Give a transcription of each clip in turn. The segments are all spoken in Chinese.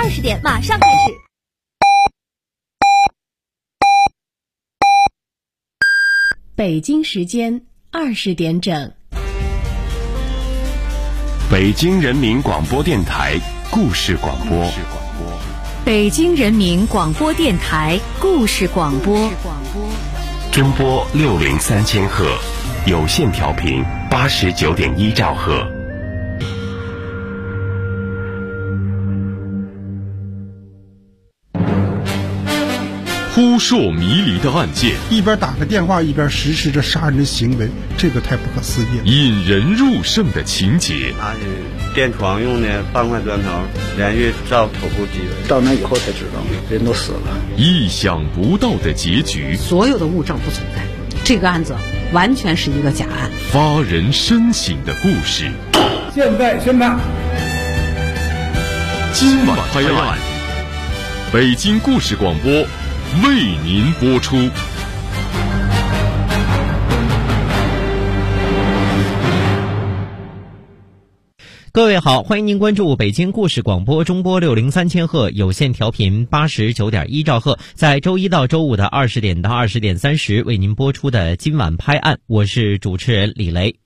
20点马上开始。 北京时间20点整。 北京人民广播电台故事广播。 北京人民广播电台故事广播。 中波603千赫，有线调频89.1兆赫。 扑朔迷离的案件， 一边打个电话一边实施着杀人的行为，这个太不可思议了。 引人入胜的情节， 拿着电床用的半块砖头连续照头部击尾， 到那以后才知道人都死了。 意想不到的结局， 所有的物证不存在，这个案子完全是一个假案。 发人深省的故事， 现在宣判。 今晚拍案，北京故事广播为您播出。 各位好，欢迎您关注北京故事广播中波603千赫有线调频89.1兆赫，在周一到周五的20点到20点30为您播出的今晚拍案，我是主持人李雷。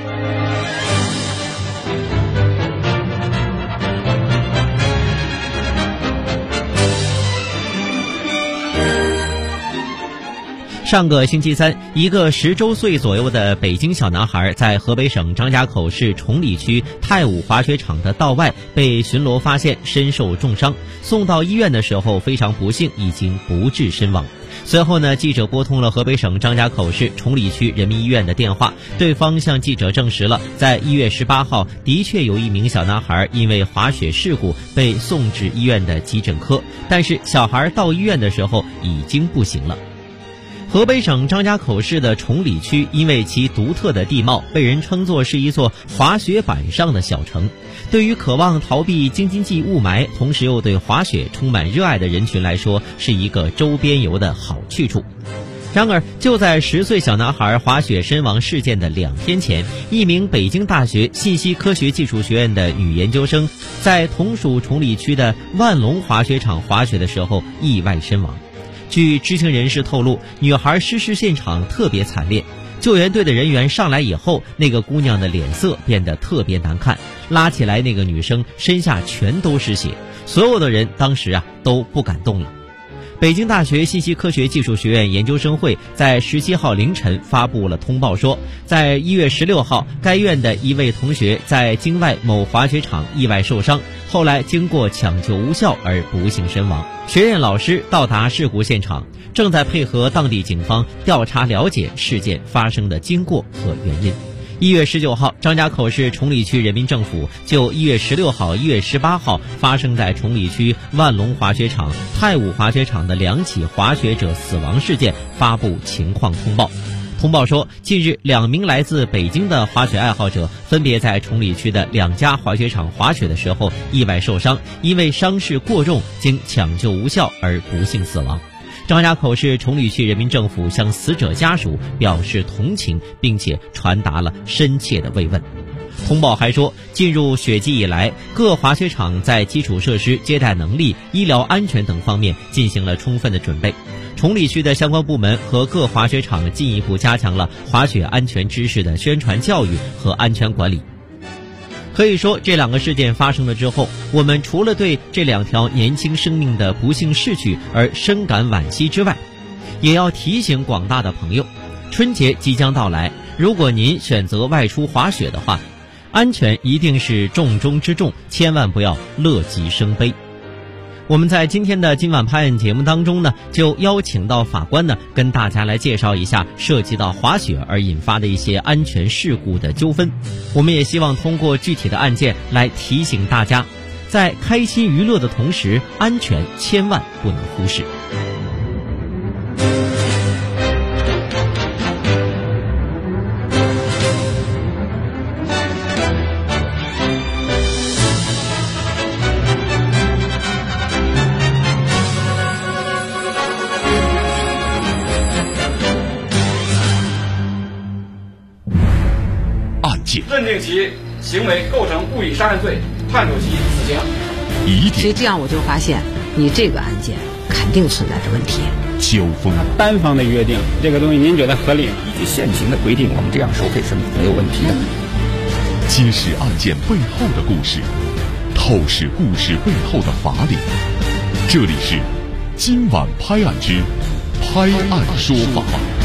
上个星期三，一个10周岁左右的北京小男孩在河北省张家口市崇礼区太武滑雪场的道外被巡逻发现，身受重伤，送到医院的时候非常不幸，已经不治身亡。随后呢，记者拨通了河北省张家口市崇礼区人民医院的电话，对方向记者证实了，在1月18号的确有一名小男孩因为滑雪事故被送至医院的急诊科，但是小孩到医院的时候已经不行了。河北省张家口市的崇礼区因为其独特的地貌，被人称作是一座滑雪板上的小城。对于渴望逃避京津冀雾霾，同时又对滑雪充满热爱的人群来说，是一个周边游的好去处。然而，就在10岁小男孩滑雪身亡事件的2天前，一名北京大学信息科学技术学院的女研究生，在同属崇礼区的万隆滑雪场滑雪的时候意外身亡。据知情人士透露，女孩失事现场特别惨烈，救援队的人员上来以后，那个姑娘的脸色变得特别难看，拉起来那个女生身下全都是血，所有的人当时都不敢动了。北京大学信息科学技术学院研究生会在17号凌晨发布了通报说，在1月16号，该院的一位同学在京外某滑雪场意外受伤，后来经过抢救无效而不幸身亡。学院老师到达事故现场，正在配合当地警方调查了解事件发生的经过和原因。1月19号，张家口市崇礼区人民政府就1月16号、1月18号发生在崇礼区万隆滑雪场、太武滑雪场的2起滑雪者死亡事件发布情况通报。通报说，近日2名来自北京的滑雪爱好者分别在崇礼区的2家滑雪场滑雪的时候意外受伤，因为伤势过重，经抢救无效而不幸死亡。张家口市崇礼区人民政府向死者家属表示同情，并且传达了深切的慰问。通报还说，进入雪季以来，各滑雪场在基础设施、接待能力、医疗安全等方面进行了充分的准备。崇礼区的相关部门和各滑雪场进一步加强了滑雪安全知识的宣传教育和安全管理。可以说，这2个事件发生了之后，我们除了对这2条年轻生命的不幸逝去而深感惋惜之外，也要提醒广大的朋友，春节即将到来，如果您选择外出滑雪的话，安全一定是重中之重，千万不要乐极生悲。我们在今天的今晚拍案节目当中呢，就邀请到法官呢，跟大家来介绍一下涉及到滑雪而引发的一些安全事故的纠纷。我们也希望通过具体的案件来提醒大家，在开心娱乐的同时，安全千万不能忽视。 案件认定其行为构成故意杀人罪，判处其死刑。 疑点。 所以这样我就发现，你这个案件肯定存在着问题。 纠纷， 单方的约定这个东西，您觉得合理吗？ 依据现行的规定，我们这样收费是没有问题的。 揭示案件背后的故事，透视故事背后的法理。这里是今晚拍案之拍案说法。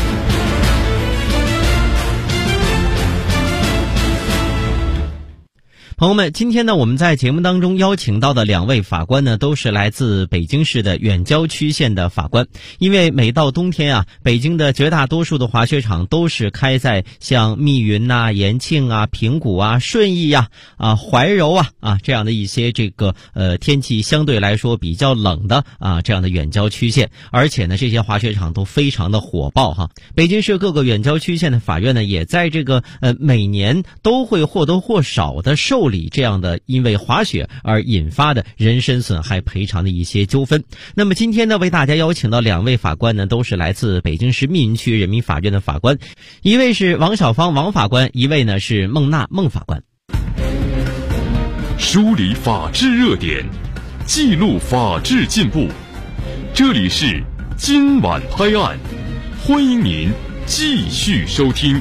朋友们，今天呢，我们在节目当中邀请到的2位法官呢，都是来自北京市的远郊区县的法官。因为每到冬天啊，北京的绝大多数的滑雪场都是开在像密云呐、延庆啊、平谷啊、顺义呀、怀柔啊这样的一些天气相对来说比较冷的这样的远郊区县，而且呢，这些滑雪场都非常的火爆哈。北京市各个远郊区县的法院呢，也在每年都会或多或少的受理这样的因为滑雪而引发的人身损害赔偿的一些纠纷。那么今天呢，为大家邀请到2位法官呢，都是来自北京市密云区人民法院的法官，一位是王小芳王法官，一位呢是孟娜孟法官。 梳理法治热点，记录法治进步，这里是今晚拍案，欢迎您继续收听。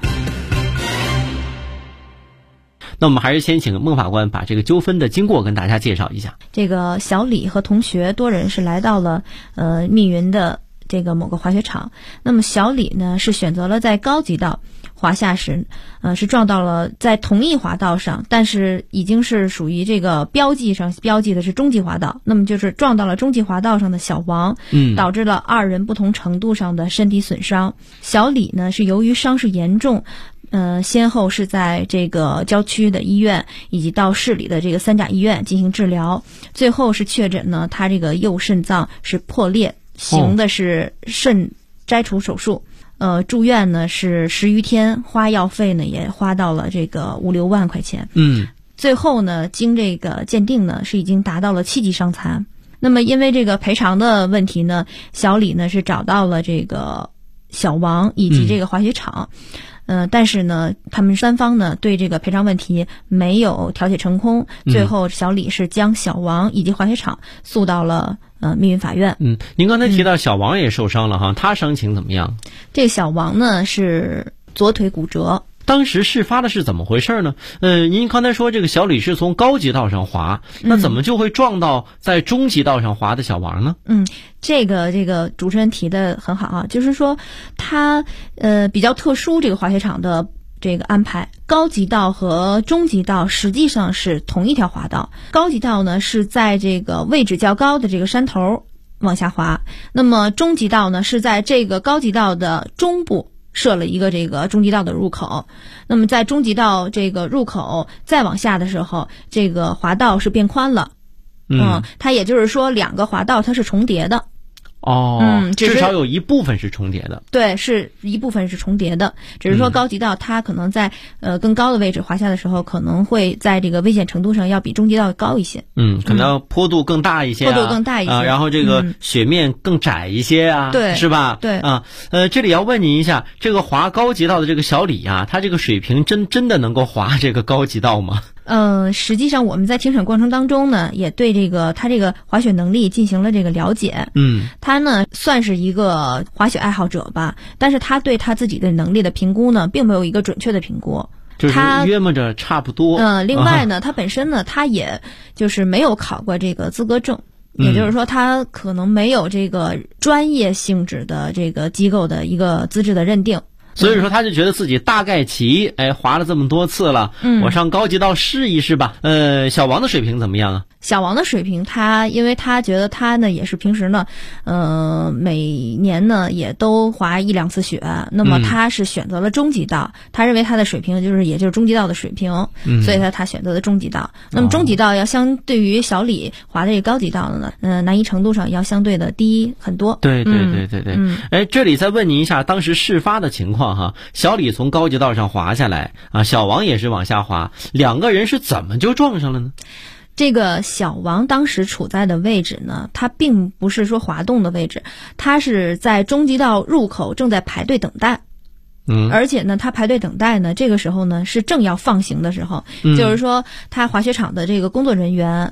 那我们还是先请孟法官把这个纠纷的经过跟大家介绍一下。 这个小李和同学多人是来到了密云的这个某个滑雪场。那么小李呢是选择了在高级道滑下时，是撞到了在同一滑道上，但是已经是属于这个标记上标记的是中级滑道，那么就是撞到了中级滑道上的小王，导致了2人不同程度上的身体损伤。小李呢是由于伤势严重，先后是在这个郊区的医院以及到市里的这个3甲医院进行治疗，最后是确诊呢他这个右肾脏是破裂，行的是肾摘除手术。住院呢是10余天，花药费呢也花到了这个5-6万块钱。最后呢经这个鉴定呢是已经达到了7级伤残。那么因为这个赔偿的问题呢，小李呢是找到了这个小王以及这个滑雪场。但是呢，他们3方呢对这个赔偿问题没有调解成功，最后小李是将小王以及滑雪场诉到了密云法院。 您刚才提到小王也受伤了哈，他伤情怎么样？ 这小王呢是左腿骨折。 当时事发的是怎么回事呢？您刚才说这个小李是从高级道上滑，那怎么就会撞到在中级道上滑的小王呢？ 这个主持人提的很好啊，就是说他比较特殊，这个滑雪场的这个安排，高级道和中级道实际上是同一条滑道。高级道呢是在这个位置较高的这个山头往下滑，那么中级道呢是在这个高级道的中部设了一个这个中级道的入口。那么在中级道这个入口再往下的时候，这个滑道是变宽了。它也就是说2个滑道它是重叠的。 至少有一部分是重叠的。 对，是一部分是重叠的，只是说高级道它可能在更高的位置滑下的时候，可能会在这个危险程度上要比中级道高一些。 可能坡度更大一些，然后这个雪面更窄一些啊， 对， 是吧？ 对这里要问您一下，这个滑高级道的这个小李啊，他这个水平真的能够滑这个高级道吗？ 实际上我们在庭审过程当中呢，也对他这个滑雪能力进行了这个了解。他呢算是一个滑雪爱好者吧，但是他对他自己的能力的评估呢，并没有一个准确的评估， 就是约摸着差不多。 另外呢，他本身呢，他也就是没有考过这个资格证。也就是说他可能没有这个专业性质的这个机构的一个资质的认定。 所以说他就觉得自己大概齐，滑了这么多次了，我上高级道试一试吧。小王的水平怎么样啊？ 小王的水平，因为他觉得他呢也是平时呢，每年呢也都滑1-2次雪，那么他是选择了中级道，他认为他的水平也就是中级道的水平，所以他选择了中级道。那么中级道要相对于小李滑这个高级道的呢，难易程度上要相对的低很多。 对。这里再问您一下，当时事发的情况哈，小李从高级道上滑下来啊，小王也是往下滑，2个人是怎么就撞上了呢？ 这个小王当时处在的位置呢，他并不是说滑动的位置，他是在中级道入口正在排队等待。而且呢，他排队等待呢，这个时候呢是正要放行的时候，就是说他滑雪场的这个工作人员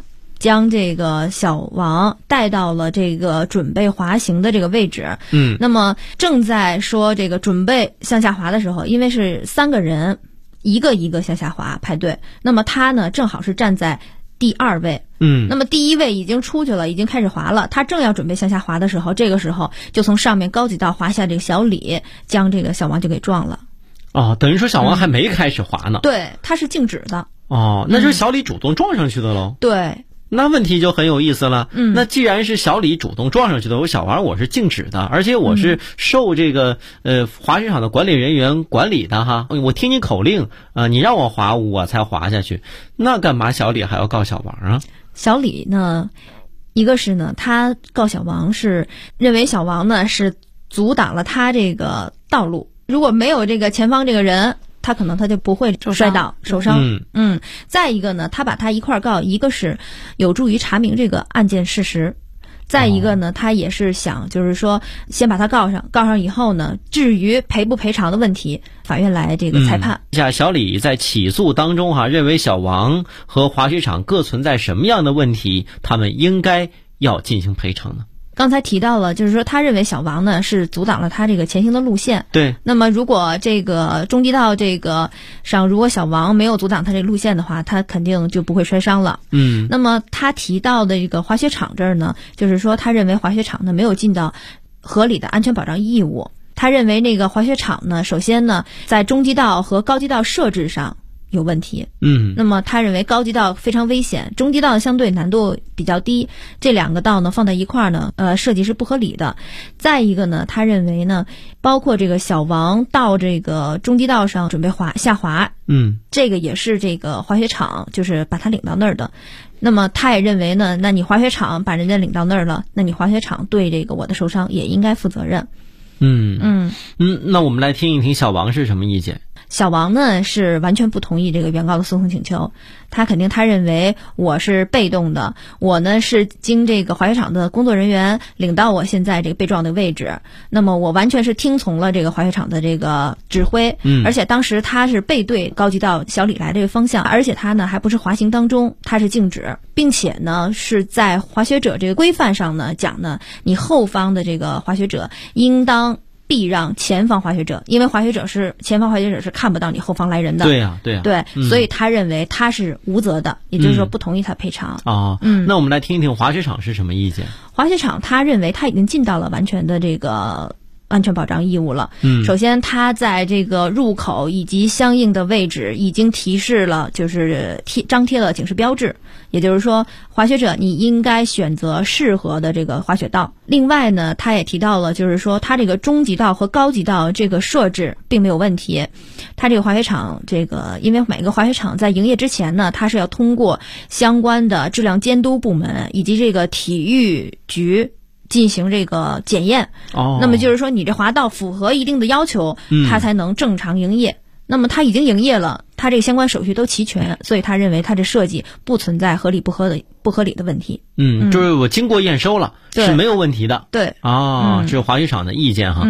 将这个小王带到了这个准备滑行的这个位置。那么正在说这个准备向下滑的时候，因为是3个人一个一个向下滑排队，那么他呢正好是站在第2位。那么第1位已经出去了，已经开始滑了，他正要准备向下滑的时候，这个时候就从上面高级道滑下这个小李，将这个小王就给撞了。 等于说小王还没开始滑呢。 对，他是静止的。 那就是小李主动撞上去的喽。 对。 那问题就很有意思了。那既然是小李主动撞上去的，小王我是静止的，而且我是受这个滑雪场的管理人员管理的哈。我听你口令你让我滑我才滑下去，那干嘛小李还要告小王啊？ 小李呢，一个是呢，他告小王是认为小王呢是阻挡了他这个道路，如果没有这个前方这个人，他可能他就不会摔倒受伤。再一个呢，他把他一块告，一个是有助于查明这个案件事实，再一个呢，他也是想就是说先把他告上以后呢，至于赔不赔偿的问题，法院来这个裁判。 小李在起诉当中认为小王和滑雪场各存在什么样的问题，他们应该要进行赔偿呢？ 刚才提到了，就是说他认为小王呢是阻挡了他这个前行的路线。 对。 那么如果这个中级道这个上，如果小王没有阻挡他这路线的话，他肯定就不会摔伤了。那么他提到的这个滑雪场这儿呢，就是说他认为滑雪场呢没有尽到合理的安全保障义务。他认为那个滑雪场呢，首先呢在中级道和高级道设置上有问题。那么他认为高级道非常危险，中级道相对难度比较低，这2个道呢放在一块儿呢，设计是不合理的。再一个呢，他认为呢，包括这个小王到这个中级道上准备下滑，这个也是这个滑雪场就是把他领到那儿的。那么他也认为呢，那你滑雪场把人家领到那儿了，那你滑雪场对这个我的受伤也应该负责任。 那我们来听一听小王是什么意见。 小王呢是完全不同意这个原告的诉讼请求，他认为我是被动的，我呢是经这个滑雪场的工作人员领到我现在这个被撞的位置，那么我完全是听从了这个滑雪场的这个指挥，而且当时他是背对高级道小李来这个方向，而且他呢还不是滑行当中，他是静止，并且呢是在滑雪者这个规范上呢讲呢，你后方的这个滑雪者应当避让前方滑雪者，因为前方滑雪者是看不到你后方来人的。 对啊。 所以他认为他是无责的，也就是说不同意他赔偿。 那我们来听一听滑雪场是什么意见。 滑雪场他认为他已经尽到了完全的这个安全保障义务了。首先他在这个入口以及相应的位置已经提示了，就是张贴了警示标志，也就是说滑雪者你应该选择适合的这个滑雪道。另外呢，他也提到了，就是说他这个中级道和高级道这个设置并没有问题。他这个滑雪场因为每个滑雪场在营业之前呢，他是要通过相关的质量监督部门以及这个体育局进行这个检验。那么就是说你这滑道符合一定的要求，他才能正常营业。那么他已经营业了，他这个相关手续都齐全，所以他认为他这设计不存在合理不合理的问题。 就是我经过验收了，是没有问题的。 对。 这是滑雪场的意见哈。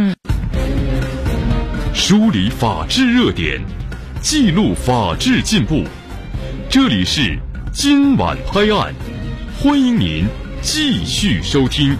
梳理法治热点，记录法治进步。这里是今晚拍案，欢迎您继续收听。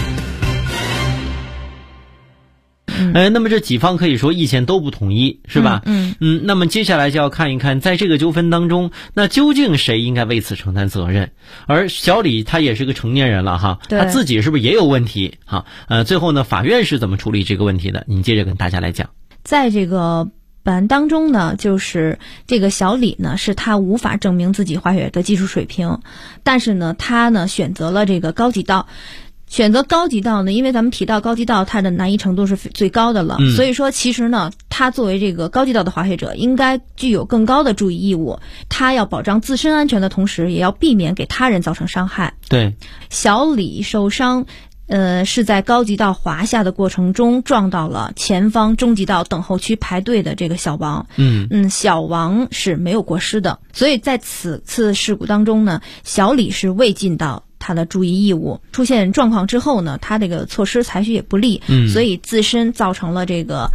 那么这几方可以说意见都不统一，是吧？那么接下来就要看一看，在这个纠纷当中，那究竟谁应该为此承担责任？而小李他也是个成年人了哈，他自己是不是也有问题？最后呢，法院是怎么处理这个问题的？您接着跟大家来讲。 在这个本案当中呢，就是这个小李呢，是他无法证明自己滑雪的技术水平，但是呢，他呢选择了这个高级道。选择高级道呢，因为咱们提到高级道它的难易程度是最高的了，所以说其实呢，他作为这个高级道的滑雪者，应该具有更高的注意义务，他要保障自身安全的同时，也要避免给他人造成伤害。 对， 小李受伤是在高级道滑下的过程中撞到了前方中级道等候区排队的这个小王。小王是没有过失的，所以在此次事故当中呢，小李是未尽到他的注意义务，出现状况之后呢，他这个措施采取也不力，所以自身造成了这个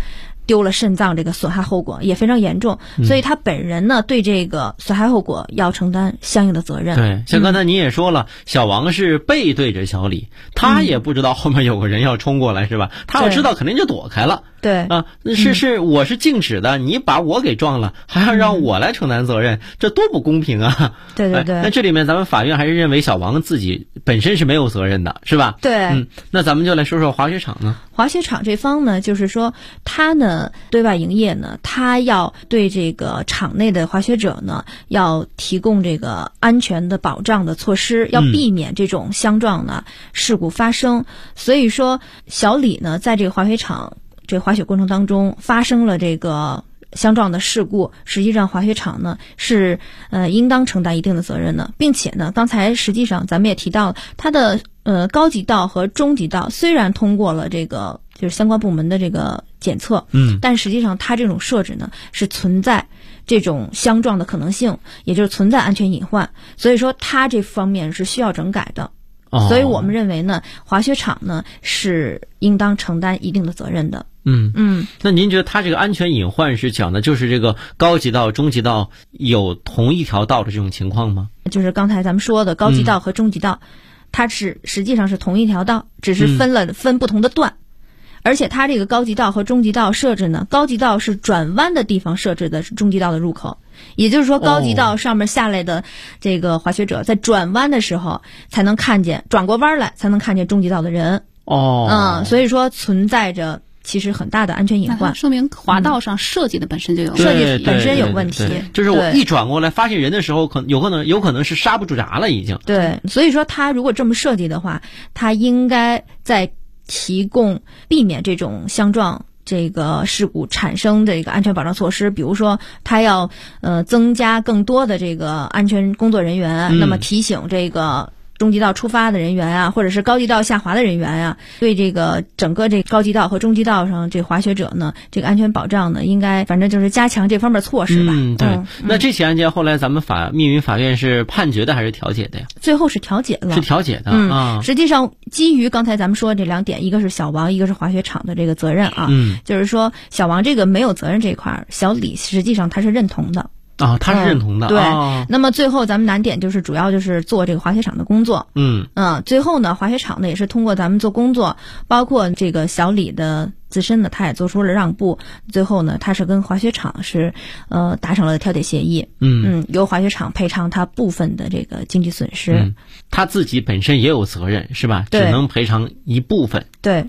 丢了肾脏，这个损害后果也非常严重，所以他本人呢对这个损害后果要承担相应的责任。 对，像刚才您也说了，小王是背对着小李，他也不知道后面有个人要冲过来，是吧？他要知道肯定就躲开了。 对啊，我是静止的，你把我给撞了，还要让我来承担责任，这多不公平啊！ 对对对。 那这里面咱们法院还是认为小王自己本身是没有责任的，是吧？ 对。 那咱们就来说说滑雪场呢。 滑雪场这方呢，就是说他呢对外营业呢，他要对这个场内的滑雪者呢，要提供这个安全的保障的措施，要避免这种相撞呢事故发生。所以说，小李呢在这个滑雪场这滑雪过程当中发生了这个相撞的事故，实际上滑雪场呢是应当承担一定的责任的，并且呢，刚才实际上咱们也提到了，它的高级道和中级道虽然通过了这个就是相关部门的这个检测，但实际上它这种设置呢是存在这种相撞的可能性，也就是存在安全隐患，所以说它这方面是需要整改的。所以我们认为呢，滑雪场呢是应当承担一定的责任的。 那您觉得它这个安全隐患是讲的就是这个高级道、中级道有同一条道的这种情况吗？ 就是刚才咱们说的高级道和中级道，它是实际上是同一条道，只是分不同的段。而且它这个高级道和中级道设置呢，高级道是转弯的地方设置的是中级道的入口，也就是说高级道上面下来的这个滑雪者在转弯的时候才能看见，转过弯来才能看见中级道的人。所以说存在着其实很大的安全隐患， 说明滑道上设计的本身就有设计本身有问题。 就是我一转过来发现人的时候，有可能是刹不住闸了已经。 对，所以说他如果这么设计的话，他应该在提供避免这种相撞这个事故产生的一个安全保障措施，比如说他要增加更多的这个安全工作人员，那么提醒这个中级道出发的人员啊，或者是高级道下滑的人员啊，对这个整个这高级道和中级道上这滑雪者呢，这个安全保障呢，应该反正就是加强这方面措施吧。 对。那这起案件后来咱们密云法院是判决的还是调解的呀？ 最后是调解了。 是调解的。 实际上基于刚才咱们说的这两点，一个是小王，一个是滑雪场的这个责任啊。就是说小王这个没有责任这一块，小李实际上他是认同的。 他是认同的。 对。那么最后咱们难点就是主要就是做这个滑雪场的工作。最后呢，滑雪场呢也是通过咱们做工作，包括这个小李的自身呢，他也做出了让步。最后呢，他是跟滑雪场是达成了调解协议。由滑雪场赔偿他部分的这个经济损失。 他自己本身也有责任是吧？只能赔偿一部分。 对。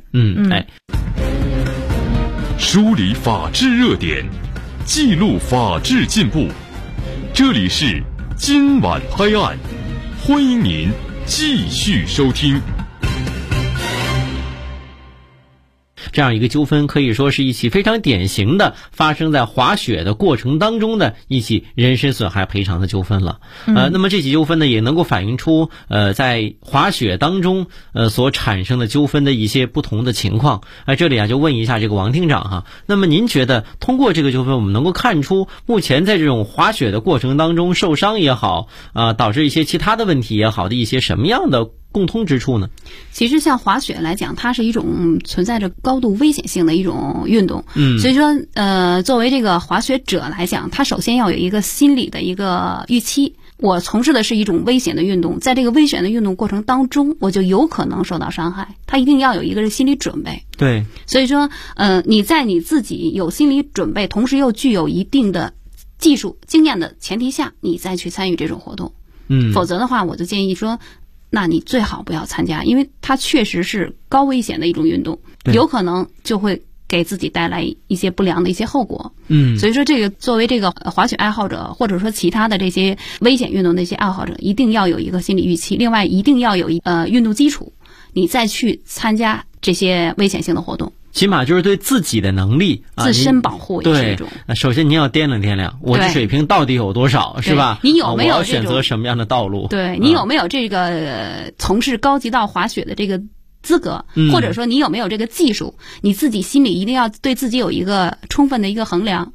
梳理法治热点，记录法治进步。这里是今晚拍案，欢迎您继续收听。 这样一个纠纷可以说是一起非常典型的发生在滑雪的过程当中的一起人身损害赔偿的纠纷了。那么这起纠纷呢，也能够反映出在滑雪当中所产生的纠纷的一些不同的情况。这里就问一下这个王厅长哈，那么您觉得通过这个纠纷，我们能够看出目前在这种滑雪的过程当中受伤也好，导致一些其他的问题也好的一些什么样的共通之处呢？ 其实像滑雪来讲，它是一种存在着高度危险性的一种运动。所以说作为这个滑雪者来讲，他首先要有一个心理的一个预期，我从事的是一种危险的运动，在这个危险的运动过程当中，我就有可能受到伤害，他一定要有一个心理准备。 对。 所以说你在你自己有心理准备，同时又具有一定的技术经验的前提下，你再去参与这种活动。否则的话，我就建议说，那你最好不要参加，因为它确实是高危险的一种运动，有可能就会给自己带来一些不良的一些后果。所以说这个作为这个滑雪爱好者，或者说其他的这些危险运动的一些爱好者，一定要有一个心理预期，另外一定要有运动基础，你再去参加这些危险性的活动。 起码就是对自己的能力自身保护也是一种。 首先您要掂量我这水平到底有多少，是吧？ 你有没有我要选择什么样的道路？ 对，你有没有这个从事高级道滑雪的这个资格，或者说你有没有这个技术？你自己心里一定要对自己有一个充分的一个衡量。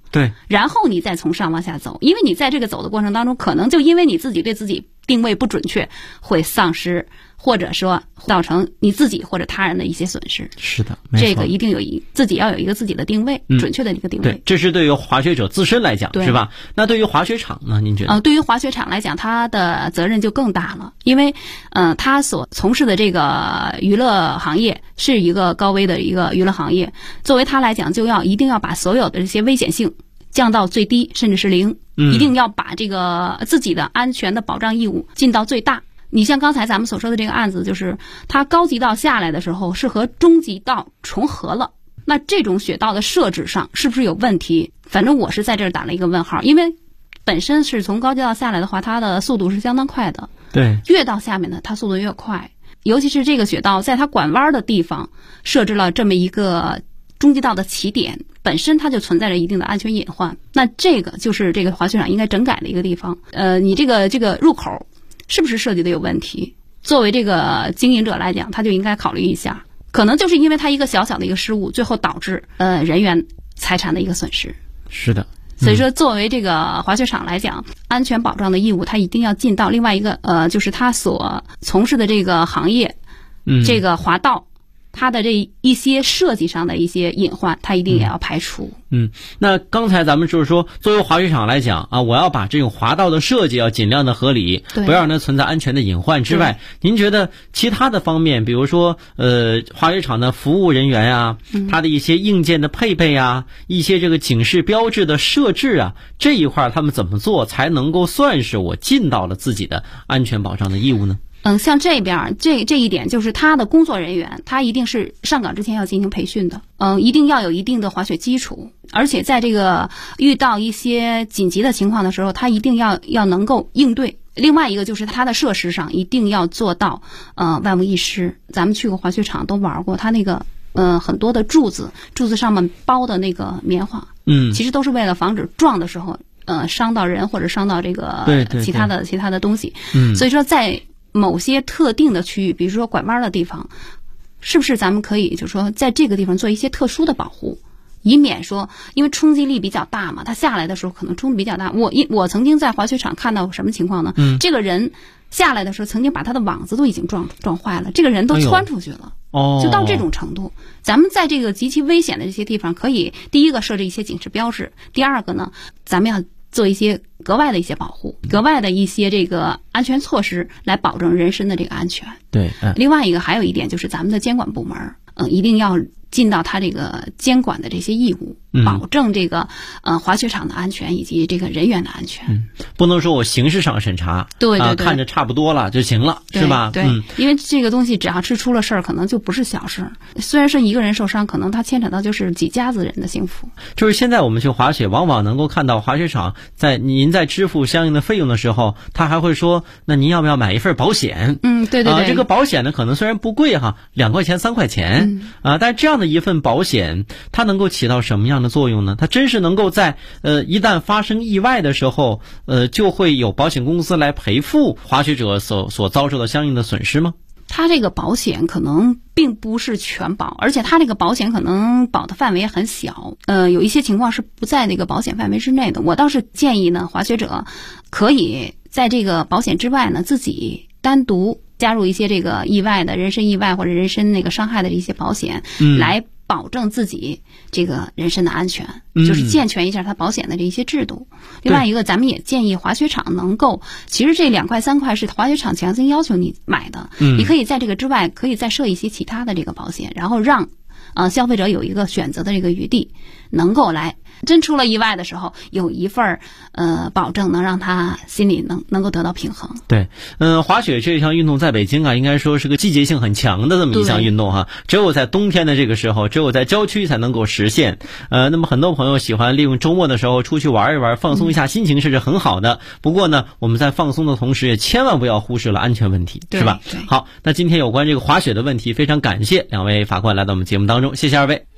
对， 然后你再从上往下走，因为你在这个走的过程当中，可能就因为你自己对自己定位不准确，会丧失，或者说造成你自己或者他人的一些损失。 是的，没错， 这个一定自己要有一个自己的定位，准确的一个定位。 对，这是对于滑雪者自身来讲，是吧？那对于滑雪场呢？您觉得？ 对于滑雪场来讲，他的责任就更大了，因为他所从事的这个娱乐行业是一个高危的一个娱乐行业，作为他来讲，就一定要把所有的这些危险性降到最低，甚至是零，一定要把这个自己的安全的保障义务尽到最大。你像刚才咱们所说的这个案子，就是它高级道下来的时候是和中级道重合了，那这种雪道的设置上是不是有问题？反正我是在这儿打了一个问号，因为本身是从高级道下来的话，它的速度是相当快的， 对， 越到下面呢，它速度越快。尤其是这个雪道在它拐弯的地方设置了这么一个中级道的起点，本身它就存在着一定的安全隐患。那这个就是这个滑雪场应该整改的一个地方。你这个入口是不是设计的有问题？作为这个经营者来讲，他就应该考虑一下，可能就是因为他一个小小的一个失误，最后导致人员财产的一个损失。 是的。 所以说，作为这个滑雪场来讲，安全保障的义务，它一定要尽到。另外一个，就是他所从事的这个行业，这个滑道，它的这一些设计上的一些隐患，它一定也要排除。 那刚才咱们就是说，作为滑雪场来讲啊，我要把这种滑道的设计要尽量的合理，不要让它存在安全的隐患之外，您觉得其他的方面，比如说滑雪场的服务人员啊，它的一些硬件的配备啊，一些这个警示标志的设置啊，这一块他们怎么做才能够算是我尽到了自己的安全保障的义务呢？ 像这边这一点，就是他的工作人员，他一定是上岗之前要进行培训的，一定要有一定的滑雪基础，而且在这个遇到一些紧急的情况的时候，他一定要能够应对。另外一个就是他的设施上一定要做到万无一失。咱们去过滑雪场都玩过，他那个很多的柱子上面包的那个棉花，其实都是为了防止撞的时候伤到人或者伤到这个其他的东西。所以说在某些特定的区域，比如说拐弯的地方，是不是咱们可以就是说在这个地方做一些特殊的保护，以免说因为冲击力比较大嘛，它下来的时候可能冲击比较大。我曾经在滑雪场看到什么情况呢？这个人下来的时候曾经把他的网子都已经撞坏了，这个人都窜出去了。就到这种程度。咱们在这个极其危险的这些地方，可以第一个设置一些警示标志，第二个呢，咱们要做一些格外的一些保护，格外的一些这个安全措施，来保证人身的这个安全。 对， 另外一个还有一点就是咱们的监管部门，一定要尽到他这个监管的这些义务，保证这个滑雪场的安全以及这个人员的安全。 不能说我形式上审查， 对， 看着差不多了就行了，是吧？ 对，因为这个东西只要是出了事儿，可能就不是小事。虽然是一个人受伤，可能他牵扯到就是几家子人的幸福。 就是现在我们去滑雪，往往能够看到滑雪场您在支付相应的费用的时候，他还会说，那您要不要买一份保险？ 对， 这个保险呢，可能虽然不贵哈，2块钱3块钱，但是这样的一份保险，它能够起到什么样的作用呢？它真是能够在一旦发生意外的时候，就会有保险公司来赔付滑雪者所遭受的相应的损失吗？ 它这个保险可能并不是全保，而且它这个保险可能保的范围也很小，有一些情况是不在那个保险范围之内的。我倒是建议呢，滑雪者可以在这个保险之外呢，自己单独加入一些这个意外的人身意外或者人身那个伤害的一些保险，来保证自己这个人身的安全，就是健全一下它保险的这一些制度。另外一个，咱们也建议滑雪场能够，其实这2块3块是滑雪场强行要求你买的，你可以在这个之外可以再设一些其他的这个保险，然后让消费者有一个选择的这个余地，能够来真出了意外的时候有一份保证，能让他心里能够得到平衡。 对，滑雪这项运动在北京啊，应该说是个季节性很强的这么一项运动哈，只有在冬天的这个时候，只有在郊区才能够实现。那么很多朋友喜欢利用周末的时候出去玩一玩，放松一下心情，是很好的。不过呢，我们在放松的同时，也千万不要忽视了安全问题，是吧？好，那今天有关这个滑雪的问题，非常感谢2位法官来到我们节目当中，谢谢2位。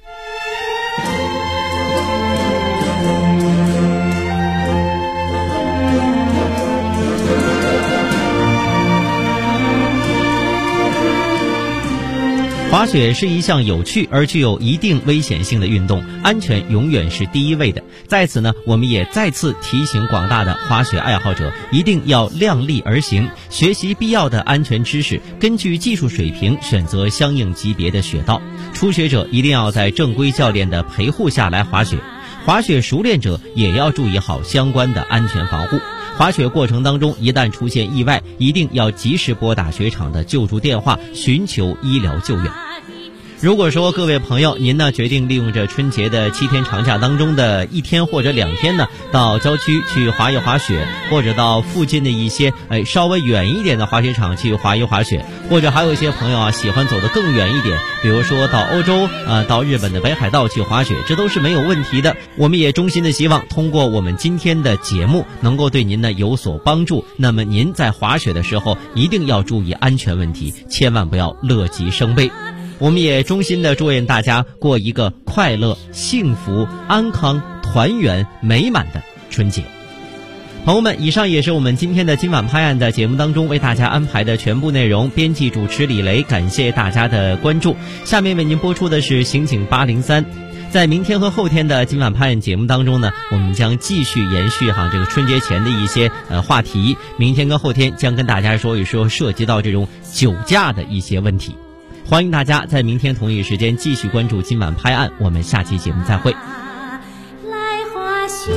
滑雪是一项有趣而具有一定危险性的运动，安全永远是第一位的。在此呢，我们也再次提醒广大的滑雪爱好者，一定要量力而行，学习必要的安全知识，根据技术水平选择相应级别的雪道。初学者一定要在正规教练的陪护下来滑雪，滑雪熟练者也要注意好相关的安全防护。滑雪过程当中一旦出现意外，一定要及时拨打雪场的救助电话，寻求医疗救援。如果说各位朋友您呢决定利用着春节的7天长假当中的1天或者2天呢，到郊区去滑一滑雪，或者到附近的一些稍微远一点的滑雪场去滑一滑雪，或者还有一些朋友啊喜欢走得更远一点，比如说到欧洲到日本的北海道去滑雪，这都是没有问题的。我们也衷心的希望通过我们今天的节目能够对您呢有所帮助。那么您在滑雪的时候一定要注意安全问题，千万不要乐极生悲。我们也衷心的祝愿大家过一个快乐、幸福、安康、团圆、美满的春节。朋友们，以上也是我们今天的今晚拍案的节目当中为大家安排的全部内容。编辑主持李雷，感谢大家的关注。下面为您播出的是刑警803。在明天和后天的今晚拍案节目当中呢，我们将继续延续这个春节前的一些话题。明天跟后天将跟大家说一说涉及到这种酒驾的一些问题。欢迎大家在明天同一时间继续关注今晚拍案，我们下期节目再会。 来滑雪，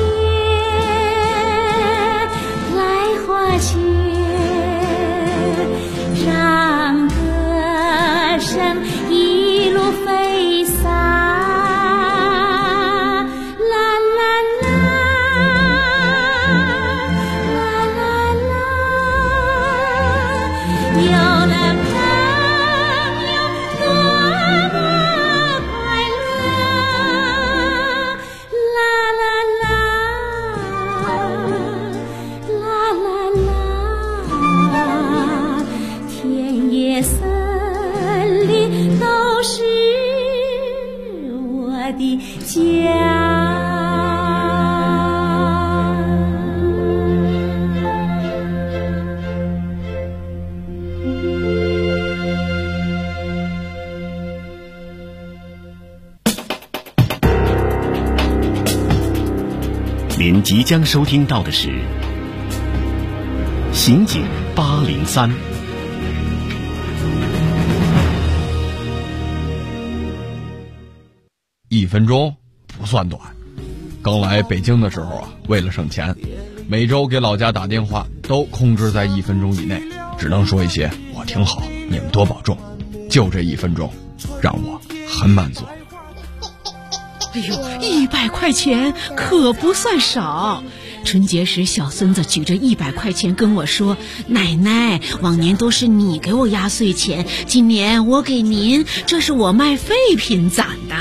来滑雪，让歌声一路飞洒，啦啦啦，啦啦啦，有了您即将收听到的是《刑警803》。 1分钟不算短。刚来北京的时候啊，为了省钱，每周给老家打电话都控制在1分钟以内，只能说一些我挺好，你们多保重。就这1分钟，让我很满足。 哎呦，100块钱可不算少。春节时，小孙子举着100块钱跟我说：“奶奶，往年都是你给我压岁钱，今年我给您，这是我卖废品攒的。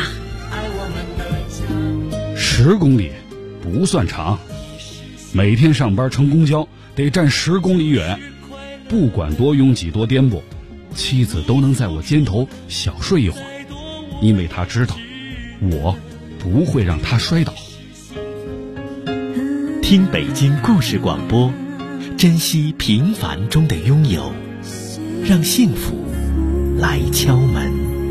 ”10公里不算长，每天上班乘公交得站10公里远，不管多拥挤多颠簸，妻子都能在我肩头小睡一会儿，因为她知道我不会让他摔倒。 听北京故事广播，珍惜平凡中的拥有，让幸福来敲门。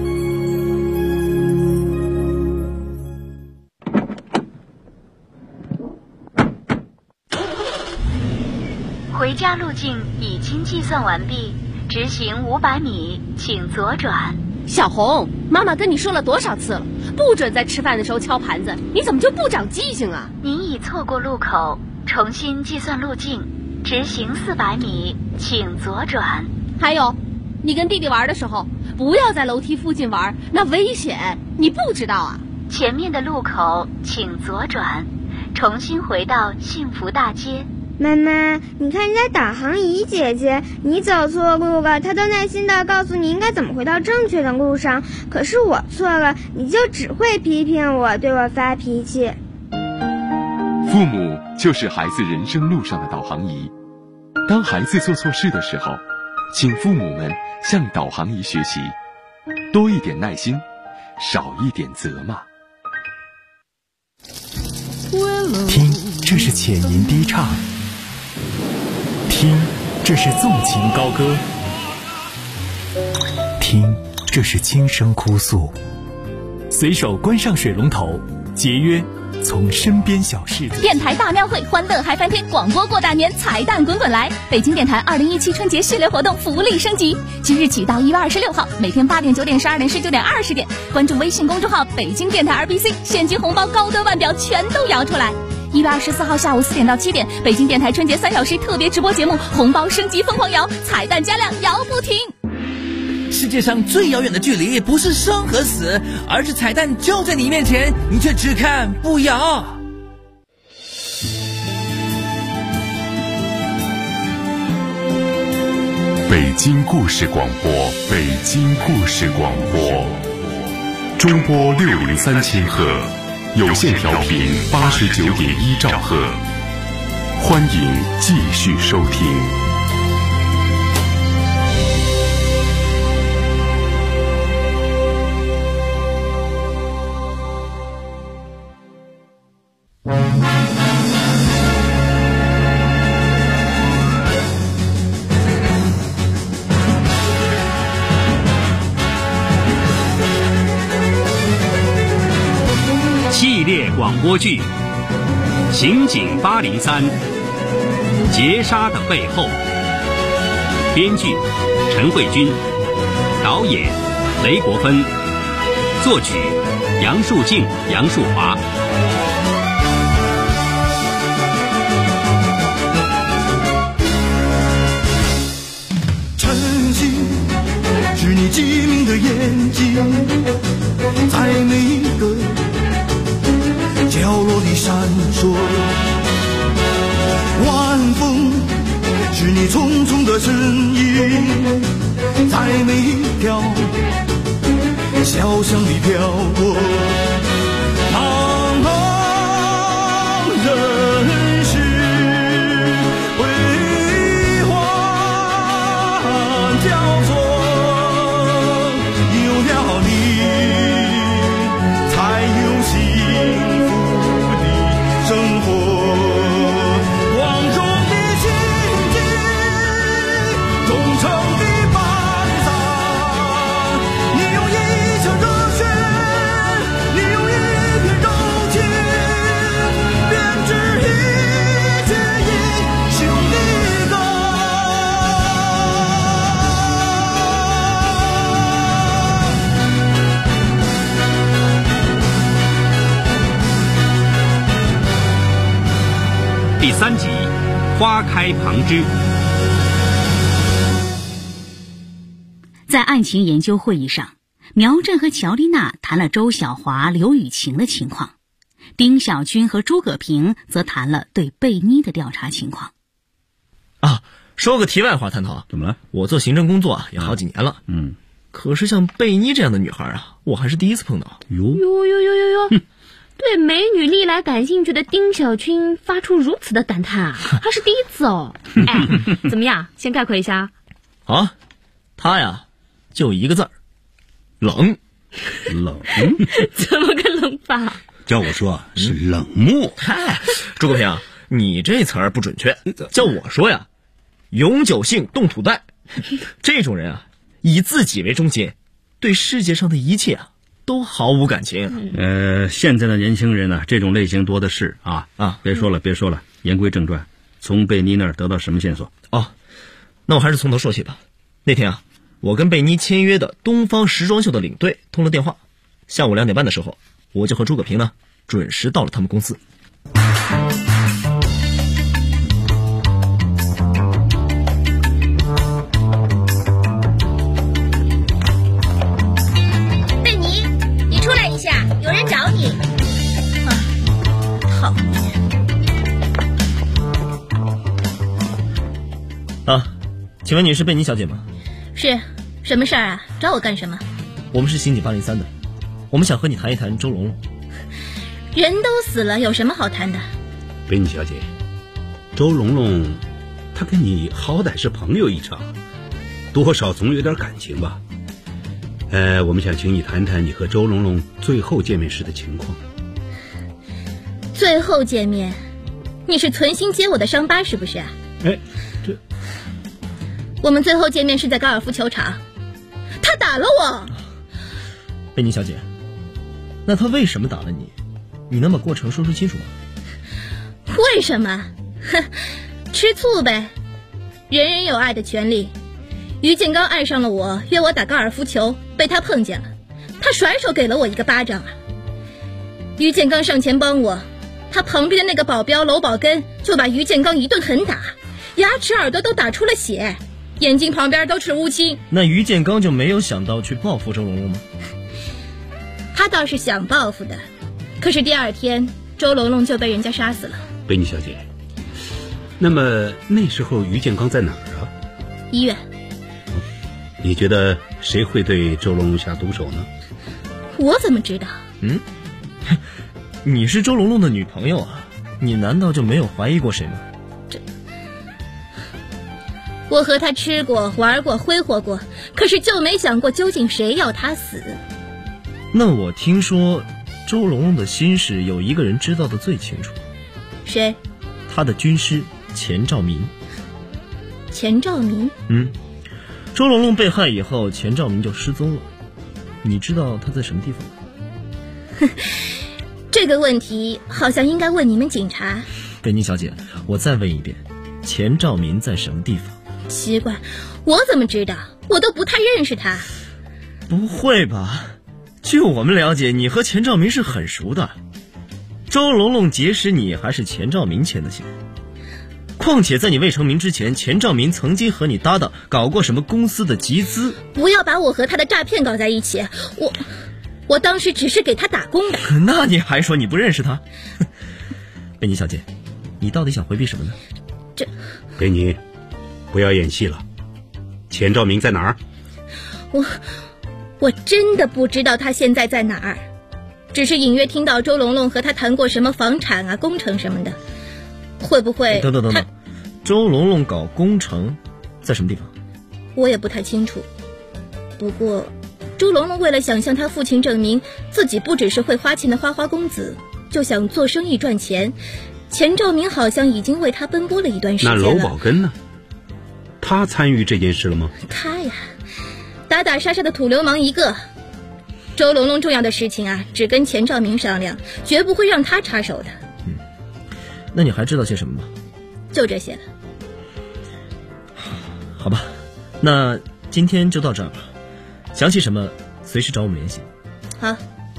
回家路径已经计算完毕，直行500米，请左转。 小红，妈妈跟你说了多少次了，不准在吃饭的时候敲盘子，你怎么就不长记性啊？ 您已错过路口，重新计算路径，直行400米，请左转。 还有，你跟弟弟玩的时候，不要在楼梯附近玩，那危险，你不知道啊？ 前面的路口请左转，重新回到幸福大街。 妈妈，你看人家导航仪姐姐，你走错路了，她都耐心地告诉你应该怎么回到正确的路上。可是我错了，你就只会批评我，对我发脾气。 父母就是孩子人生路上的导航仪。当孩子做错事的时候，请父母们向导航仪学习，多一点耐心，少一点责骂。 听，这是浅吟低唱。听，这是纵情高歌。听， 这是轻声哭诉。随手关上水龙头，节约从身边小事做起。 电台大庙会，欢乐嗨翻天，广播过大年，彩蛋滚滚来！北京电台2017春节系列活动福利升级，即日起到1月26号，每天8点、9点、12点、19点、20点，关注微信公众号北京电台 RBC， 现金红包高端腕表全都摇出来。1月24号下午4点到7点，北京电台春节3小时特别直播节目，红包升级疯狂摇，彩蛋加量摇不停。 世界上最遥远的距离不是生和死，而是彩蛋就在你面前，你却只看不摇。 北京故事广播，北京故事广播，中波603赫，有线调频89.1兆赫，欢迎继续收听。 系列广播剧《刑警803》，劫杀的背后。编剧陈慧君，导演雷国芬，作曲杨树静、杨树华。 晨曦是你机灵的眼睛，在每一个角落里闪烁。晚风是你匆匆的身影，在每一条小巷里飘过。茫茫人世辉煌交错，有了你才有幸福的生活。光荣的情景，忠诚的榜样，你用一腔热血，你用一片柔情，编织一阙英雄的歌。 第3集，花开旁枝。 在案情研究会议上，苗振和乔丽娜谈了周晓华、刘雨晴的情况，丁小军和诸葛平则谈了对贝妮的调查情况。 说个题外话，探讨， 怎么了？ 我做行政工作也好几年了，可是像贝妮这样的女孩我还是第一次碰到。 哟，对美女历来感兴趣的丁小军发出如此的感叹还是第一次哦。哎，怎么样？先概括一下。 她呀，就一个字儿，冷。 冷？ 怎么个冷法？ 叫我说是冷漠。 诸葛平，你这词儿不准确，叫我说呀，永久性冻土带。这种人以自己为中心，对世界上的一切都毫无感情。 现在的年轻人这种类型多的是别说了，言归正传，从贝妮那儿得到什么线索？ 那我还是从头说起吧。那天我跟贝妮签约的东方时装秀的领队通了电话，下午2点半的时候，我就和诸葛平准时到了他们公司。 贝妮，你出来一下，有人找你。讨厌。 请问你是贝妮小姐吗？ 是，什么事儿啊？找我干什么？ 我们是刑警803的，我们想和你谈一谈周龙龙。 人都死了，有什么好谈的？ 贝妮小姐，周龙龙他跟你好歹是朋友一场，多少总有点感情吧。我们想请你谈谈你和周龙龙最后见面时的情况。 最后见面，你是存心揭我的伤疤是不是？我们最后见面是在高尔夫球场，他打了我。 贝妮小姐，那他为什么打了你？你能把过程说清楚吗？ 为什么？哼，吃醋呗。人人有爱的权利。于建刚爱上了我，约我打高尔夫球，被他碰见了，他甩手给了我一个巴掌啊。于建刚上前帮我，他旁边的那个保镖娄宝根就把于建刚一顿狠打，牙齿耳朵都打出了血，眼睛旁边都是乌青。 那于建刚就没有想到去报复周龙龙吗？ 他倒是想报复的，可是第二天周龙龙就被人家杀死了。 贝妮小姐，那么那时候于建刚在哪儿啊？ 医院。 你觉得谁会对周龙龙下毒手呢？ 我怎么知道？ 你是周龙龙的女朋友啊，你难道就没有怀疑过谁吗？ 我和他吃过、玩过、挥霍过，可是就没想过究竟谁要他死。 那我听说周龙龙的心事有一个人知道的最清楚。 谁？ 他的军师钱兆民。 钱兆民？ 周龙龙被害以后，钱兆民就失踪了。你知道他在什么地方吗？ 这个问题好像应该问你们警察。 贝妮小姐，我再问一遍，钱兆民在什么地方？ 奇怪，我怎么知道？我都不太认识他。 不会吧？据我们了解，你和钱兆民是很熟的。周龙龙结识你还是钱兆民牵的线？况且在你未成名之前，钱兆民曾经和你搭档搞过什么公司的集资。 不要把我和他的诈骗搞在一起，我当时只是给他打工的。 那你还说你不认识他？贝妮小姐，你到底想回避什么呢？ 贝妮，不要演戏了。钱兆民在哪儿？ 我真的不知道他现在在哪儿，只是隐约听到周龙龙和他谈过什么房产啊、工程什么的。会不会等，周龙龙搞工程在什么地方？ 我也不太清楚。不过周龙龙为了想向他父亲证明自己不只是会花钱的花花公子，就想做生意赚钱。钱兆民好像已经为他奔波了一段时间了。 那娄宝根呢？他参与这件事了吗？ 他呀，打打杀杀的土流氓一个。周龙龙重要的事情啊，只跟钱兆民商量，绝不会让他插手的。 那你还知道些什么吗？ 就这些了。 好吧，那今天就到这儿吧。详细什么，随时找我们联系。 好。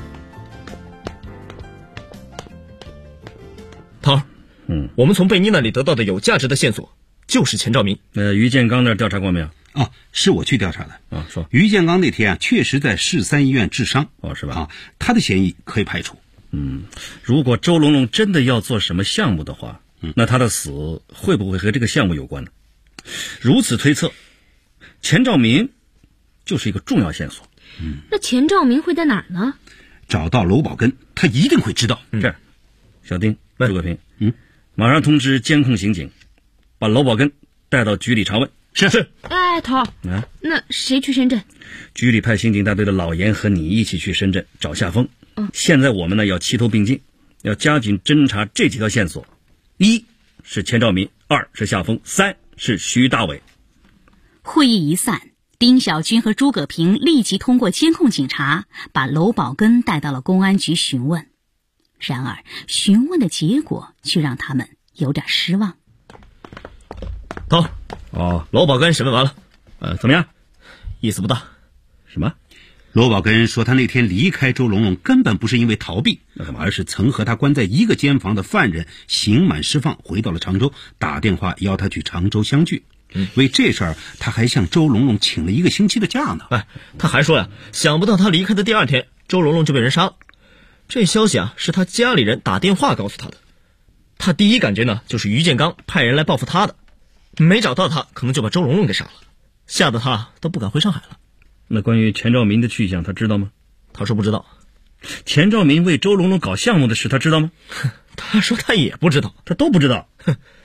涛儿，我们从贝妮那里得到的有价值的线索就是钱兆民。 于建刚那儿调查过没有？ 是我去调查的。 说于建刚那天啊，确实在市三医院治伤。 是吧？ 他的嫌疑可以排除。 如果周龙龙真的要做什么项目的话，那他的死会不会和这个项目有关呢？如此推测，钱兆民就是一个重要线索。 那钱兆民会在哪儿呢？ 找到娄宝根，他一定会知道。 这样，小丁、朱可平，马上通知监控刑警，把娄宝根带到局里查问。 是。 哎，头儿，那谁去深圳？ 局里派刑警大队的老严和你一起去深圳找夏风。现在我们呢要齐头并进，要加紧侦查这几条线索：一是钱兆民，二是夏风，三是徐大伟。 会议一散，丁小军和诸葛平立即通过监控警察把娄宝根带到了公安局询问。然而询问的结果却让他们有点失望。 涛，娄宝根审问完了， 怎么样？ 意思不大。 什么？ 娄宝根说他那天离开周龙龙根本不是因为逃避，而是曾和他关在一个监房的犯人刑满释放回到了常州，打电话邀他去常州相聚。为这事儿他还向周龙龙请了1个星期的假呢。 他还说呀，想不到他离开的第2天，周龙龙就被人杀了。这消息啊，是他家里人打电话告诉他的。他第一感觉呢，就是于建刚派人来报复他的，没找到他，可能就把周龙龙给杀了，吓得他都不敢回上海了。 那关于钱兆民的去向他知道吗？ 他说不知道。 钱兆民为周龙龙搞项目的事他知道吗？ 他说他也不知道。 他都不知道。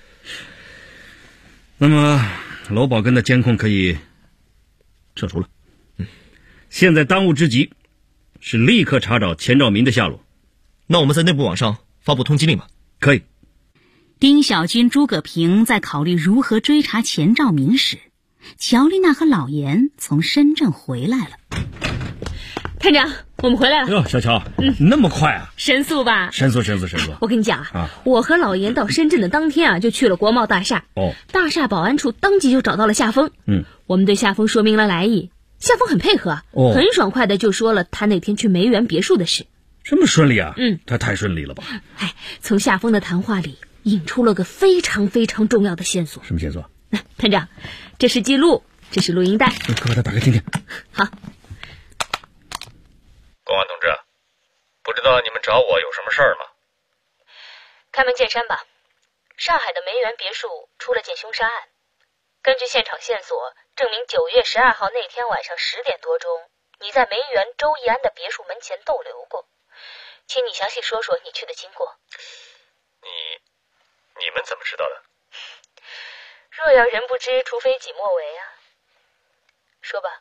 那么娄宝根的监控可以撤除了。现在当务之急是立刻查找钱兆民的下落。 那我们在内部网上发布通缉令吧。 可以。 丁小军、诸葛平在考虑如何追查钱兆民时，乔丽娜和老严从深圳回来了。 探长， 我们回来了。 哟，小乔，那么快啊？ 神速吧？ 神速。 我跟你讲啊，我和老严到深圳的当天啊，就去了国贸大厦。大厦保安处当即就找到了夏风。我们对夏风说明了来意，夏风很配合，很爽快的就说了他那天去梅园别墅的事。 这么顺利啊？他太顺利了吧？ 从夏风的谈话里引出了个非常非常重要的线索。 什么线索？ 探长，这是记录，这是录音带， 快把它打开听听。 好。 公安同志，不知道你们找我有什么事儿吗？ 开门见山吧，上海的梅园别墅出了件凶杀案，根据现场线索证明9月12号那天晚上10点多钟，你在梅园周易安的别墅门前逗留过，请你详细说说你去的经过。 你们怎么知道的？ 若要人不知，除非己莫为啊。说吧。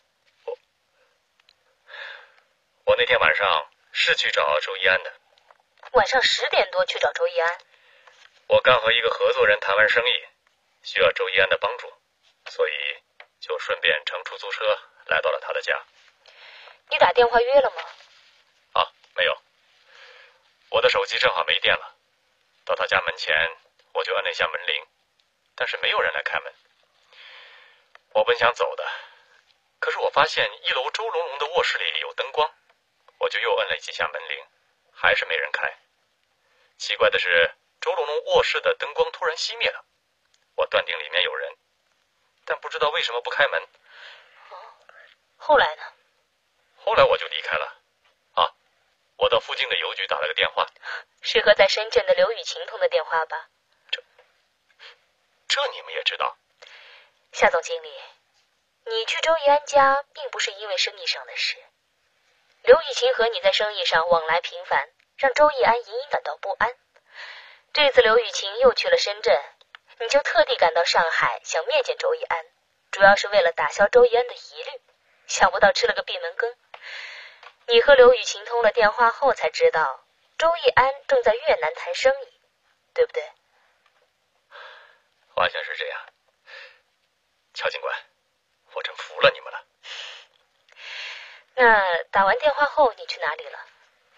我那天晚上是去找周易安的。 晚上10点多去找周易安？ 我刚和一个合作人谈完生意，需要周易安的帮助，所以就顺便乘出租车来到了他的家。 你打电话约了吗？ 没有，我的手机正好没电了。到他家门前，我就按了一下门铃，但是没有人来开门。我本想走的，可是我发现1楼周龙龙的卧室里有灯光，我就又摁了几下门铃，还是没人开。奇怪的是，周龙龙卧室的灯光突然熄灭了，我断定里面有人，但不知道为什么不开门。 后来呢？ 后来我就离开了。我到附近的邮局打了个电话。 是和在深圳的刘雨晴通的电话吧？ 这你们也知道？ 夏总经理，你去周易安家并不是因为生意上的事。刘雨晴和你在生意上往来频繁，让周易安隐隐感到不安。这次刘雨晴又去了深圳，你就特地赶到上海想面见周易安，主要是为了打消周易安的疑虑。想不到吃了个闭门羹。你和刘雨晴通了电话后才知道，周易安正在越南谈生意，对不对？ 好像是这样。乔警官，我真服了你们了。 那打完电话后你去哪里了？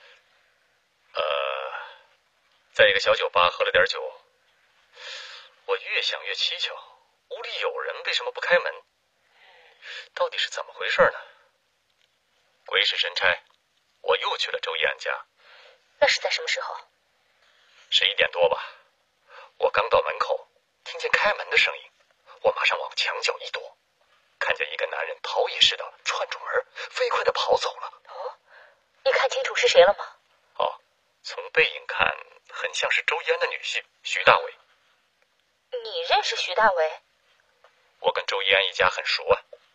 在一个小酒吧喝了点酒。我越想越蹊跷，屋里有人，为什么不开门？到底是怎么回事呢？鬼使神差，我又去了周易安家。 那是在什么时候 ？11点多吧。我刚到门口，听见开门的声音，我马上往墙角一躲，看见一个男人逃也似的窜出门，飞快地跑走了。 你看清楚是谁了吗？ 从背影看，很像是周易安的女婿徐大伟。 你认识徐大伟？ 我跟周易安一家很熟啊。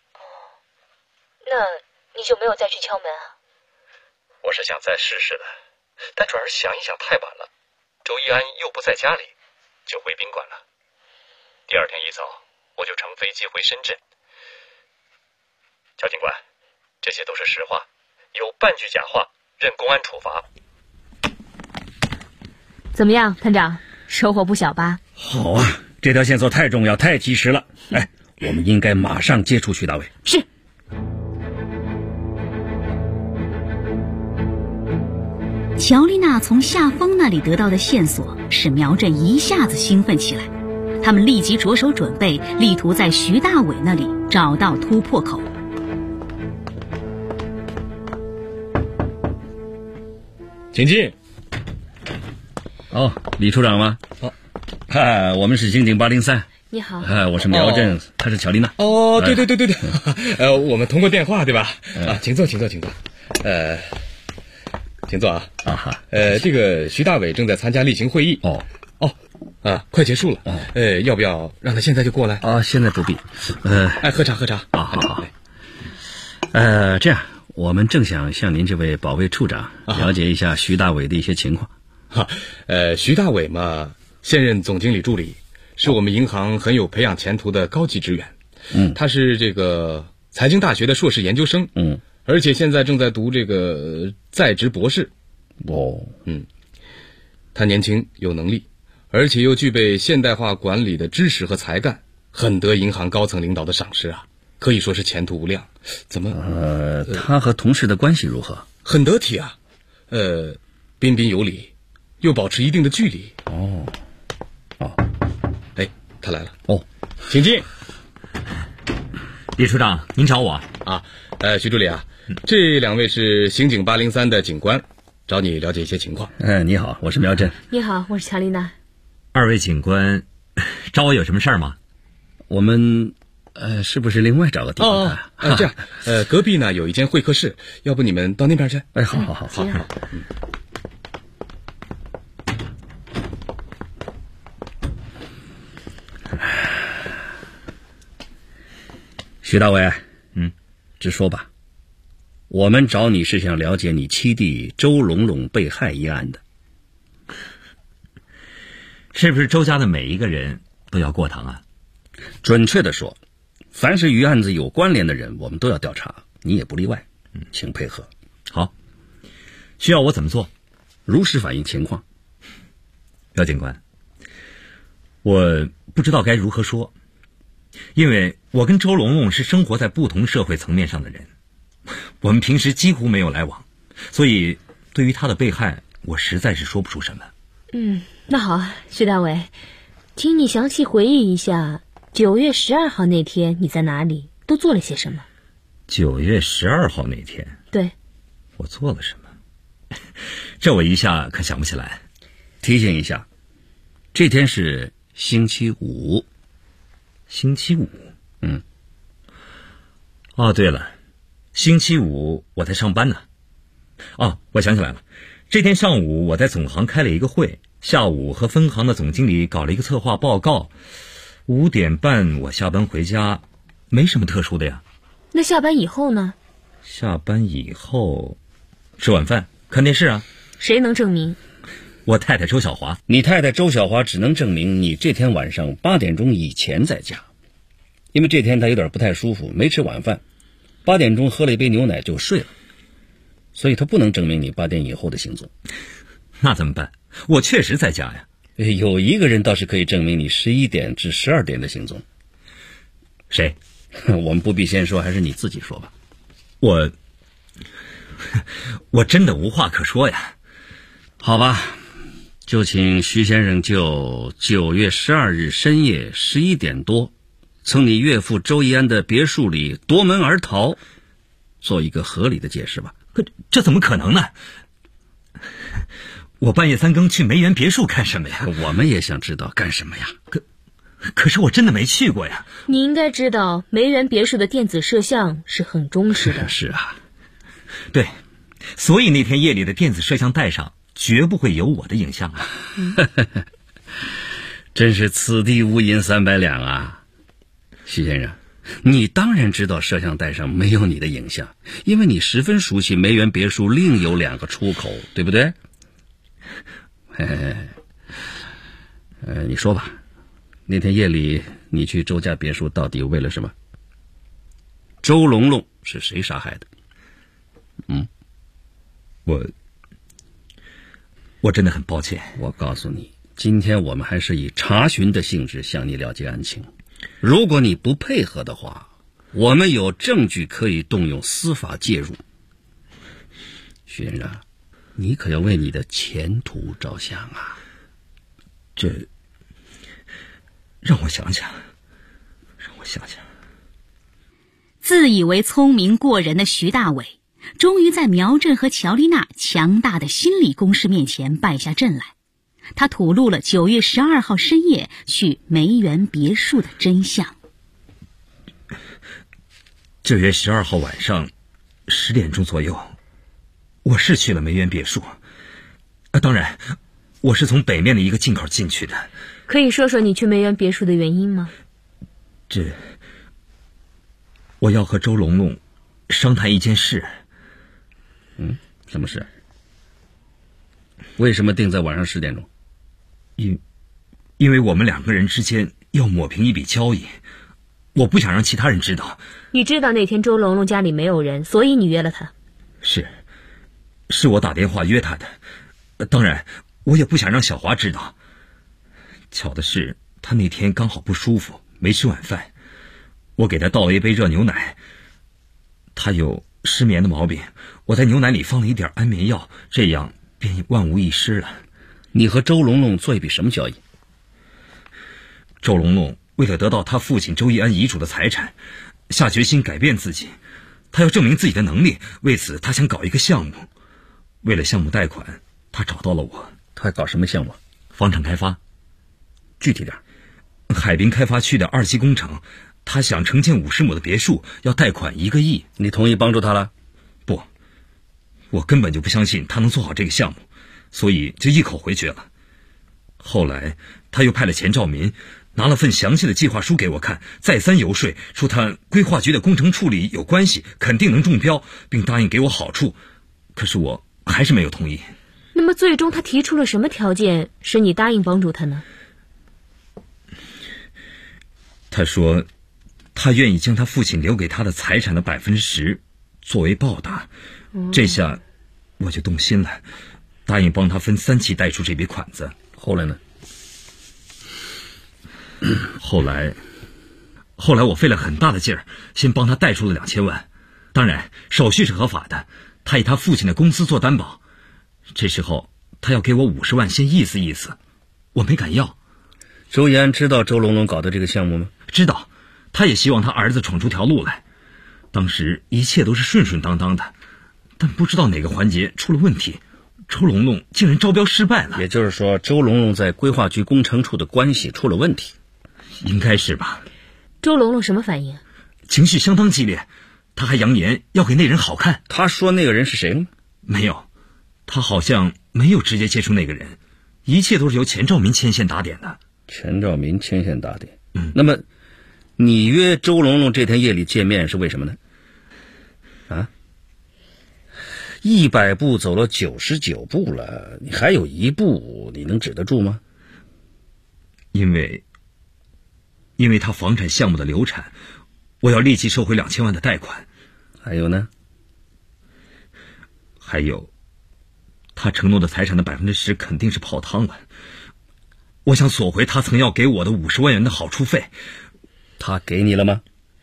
那你就没有再去敲门啊？ 我是想再试试的，但转而想一想太晚了，周易安又不在家里，就回宾馆了。第二天一早，我就乘飞机回深圳。乔警官，这些都是实话，有半句假话，任公安处罚。 怎么样，探长，收获不小吧？ 好啊，这条线索太重要，太及时了。我们应该马上接触徐大伟。 是。 乔丽娜从夏风那里得到的线索使苗振一下子兴奋起来，他们立即着手准备，力图在徐大伟那里找到突破口。 请进。李处长吗？我们是刑警803。 你好。 我是苗振，他是乔丽娜。 对，我们通过电话对吧？请坐。请坐啊！这个徐大伟正在参加例行会议。快结束了。要不要让他现在就过来？ 现在不必。 喝茶。 好。这样，我们正想向您这位保卫处长了解一下徐大伟的一些情况。 徐大伟嘛，现任总经理助理，是我们银行很有培养前途的高级职员。他是这个财经大学的硕士研究生。而且现在正在读这个在职博士。他年轻有能力，而且又具备现代化管理的知识和才干，很得银行高层领导的赏识啊，可以说是前途无量。怎么？ 他和同事的关系如何？ 很得体啊，彬彬有礼，又保持一定的距离。哎，他来了。请进。 李处长，您找我啊？徐助理啊，这2位是刑警803的警官，找你了解一些情况。 你好，我是苗震。 你好，我是乔丽娜。 2位警官找我有什么事儿吗？ 我们是不是另外找个地方看？ 这样，隔壁呢有一间会客室，要不你们到那边去？ 好。徐大伟，直说吧，我们找你是想了解你七弟周龙龙被害一案的。 是不是周家的每一个人都要过堂啊？ 准确的说，凡是与案子有关联的人，我们都要调查，你也不例外。请配合。 好，需要我怎么做？ 如实反映情况。 姚警官，我不知道该如何说，因为我跟周龙龙是生活在不同社会层面上的人，我们平时几乎没有来往，所以对于他的被害，我实在是说不出什么。 那好，徐大伟，请你详细回忆一下9月12号那天你在哪里，都做了些什么。 9月12号那天， 对， 我做了什么？这我一下可想不起来。 提醒一下，这天是星期五。 星期五？对了，星期五我在上班呢。我想起来了，这天上午我在总行开了一个会，下午和分行的总经理搞了一个策划报告，5点半我下班回家，没什么特殊的呀。 那下班以后呢？ 下班以后吃晚饭看电视啊。 谁能证明？ 我太太周小华。 你太太周小华只能证明你这天晚上8点钟以前在家，因为这天她有点不太舒服，没吃晚饭，8点钟喝了一杯牛奶就睡了，所以她不能证明你8点以后的行踪。 那怎么办？我确实在家呀。 有一个人倒是可以证明你11点至12点的行踪。 谁？ 我们不必先说，还是你自己说吧。 我真的无话可说呀。 好吧，就请徐先生就9月12日深夜11点多从你岳父周一安的别墅里夺门而逃做一个合理的解释吧。 可这怎么可能呢？我半夜3更去梅园别墅干什么呀？ 我们也想知道干什么呀。 可是我真的没去过呀。 你应该知道梅园别墅的电子摄像是很忠实的。 是啊， 对，所以那天夜里的电子摄像带上绝不会有我的影像啊。 真是此地无银300两啊。徐先生，你当然知道摄像带上没有你的影像，因为你十分熟悉梅园别墅另有2个出口，对不对？你说吧，那天夜里你去周家别墅到底为了什么？周龙龙是谁杀害的？ 我真的很抱歉。 我告诉你，今天我们还是以查询的性质向你了解案情，如果你不配合的话，我们有证据可以动用司法介入。徐先生，你可要为你的前途着想啊。 这让我想想。 自以为聪明过人的徐大伟终于在苗震和乔丽娜强大的心理攻势面前败下阵来。他吐露了9月12号深夜去梅园别墅的真相。 9月12号晚上10点钟左右，我是去了梅园别墅。当然，我是从北面的一个进口进去的。 可以说说你去梅园别墅的原因吗？ 我要和周龙龙商谈一件事。 什么事？为什么定在晚上10点钟？ 因为我们2个人之间要抹平一笔交易，我不想让其他人知道。 你知道那天周龙龙家里没有人，所以你约了他。 是我打电话约他的，当然我也不想让小华知道。巧的是，他那天刚好不舒服，没吃晚饭，我给他倒了一杯热牛奶，他有失眠的毛病，我在牛奶里放了一点安眠药，这样便万无一失了。 你和周龙龙做一笔什么交易？周龙龙为了得到他父亲周义安遗嘱的财产，下决心改变自己，他要证明自己的能力，为此他想搞一个项目。为了项目贷款，他找到了我。 他搞什么项目？ 房产开发。 具体点。 海滨开发区的2期工程，他想承建50亩的别墅，要贷款1个亿。 你同意帮助他了？ 不，我根本就不相信他能做好这个项目，所以就一口回绝了。后来他又派了钱兆民，拿了份详细的计划书给我看，再三游说，说他规划局的工程处理有关系，肯定能中标，并答应给我好处。可是我还是没有同意。 那么最终他提出了什么条件使你答应帮助他呢？ 他说他愿意将他父亲留给他的财产的10%作为报答。这下我就动心了，答应帮他分3期贷出这笔款子。 后来呢？ 后来我费了很大的劲儿，先帮他贷出了2000万，当然手续是合法的，他以他父亲的公司做担保。这时候他要给我50万，先意思意思，我没敢要。 周义安知道周龙龙搞的这个项目吗？ 知道，他也希望他儿子闯出条路来。当时一切都是顺顺当当的，但不知道哪个环节出了问题，周龙龙竟然招标失败了。 也就是说，周龙龙在规划局工程处的关系出了问题。 应该是吧。 周龙龙什么反应？ 情绪相当激烈，他还扬言要给那人好看。 他说那个人是谁吗？ 没有，他好像没有直接接触那个人，一切都是由钱兆民牵线打点的。 钱兆民牵线打点。那么你约周龙龙这天夜里见面是为什么呢？100步走了99步了，你还有1步，你能止得住吗？ 因为他房产项目的流产，我要立即收回2000万的贷款。 还有呢？ 还有，他承诺的财产的10%肯定是泡汤了。我想索回他曾要给我的50万元的好处费。 他给你了吗？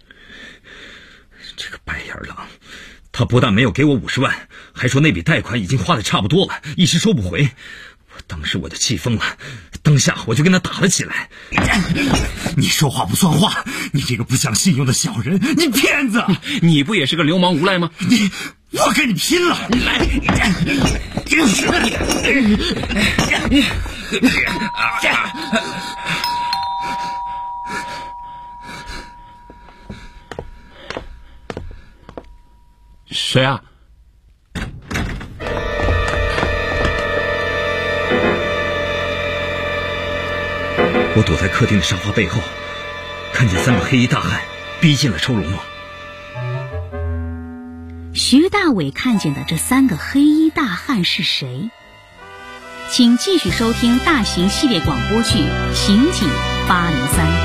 这个白眼狼，他不但没有给我50万，还说那笔贷款已经花得差不多了，一时收不回。当时我就气疯了，当下我就跟他打了起来。你说话不算话，你这个不讲信用的小人，你骗子！ 你不也是个流氓无赖吗？ 我跟你拼了！来！ 谁啊？ 我躲在客厅的沙发背后，看见3个黑衣大汉逼近了周龙龙。 徐大伟看见的这3个黑衣大汉是谁？请继续收听大型系列广播剧《刑警803》。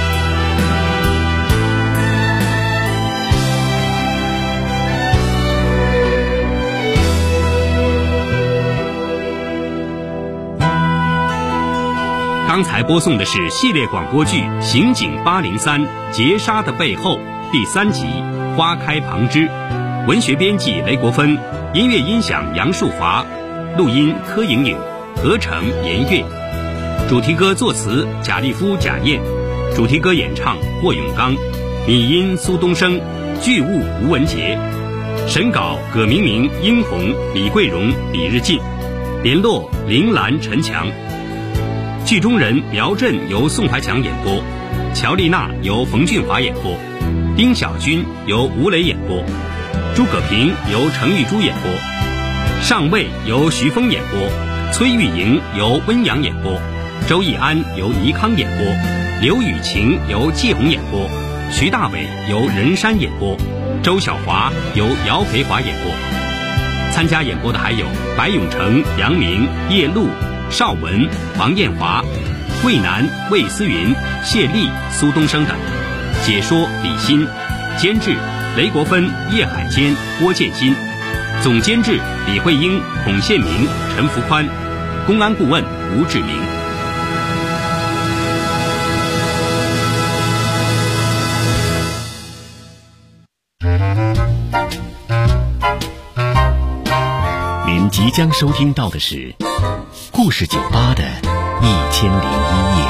刚才播送的是系列广播剧《刑警803劫杀的背后》第3集《花开旁枝》，文学编辑雷国芬，音乐音响杨树华，录音柯莹莹，合成严月，主题歌作词贾立夫、贾燕，主题歌演唱霍永刚，拟音苏东升，剧务吴文杰，审稿葛明明、殷红、李桂荣、李日进，联络林兰、陈强。剧中人苗震由宋怀强演播，乔丽娜由冯俊华演播，丁小军由吴磊演播，诸葛平由程玉珠演播，上尉由徐峰演播，崔玉莹由温阳演播，周义安由倪康演播，刘雨晴由季红演播，徐大伟由任山演播，周小华由姚培华演播。参加演播的还有白永成、杨明、叶璐、邵文、王艳华、魏楠、魏思云、谢丽、苏东升等。解说李欣，监制雷国芬、叶海坚、郭建新，总监制李慧英、孔宪明、陈福宽，公安顾问吴志明。 您即将收听到的是故事酒吧的1001夜。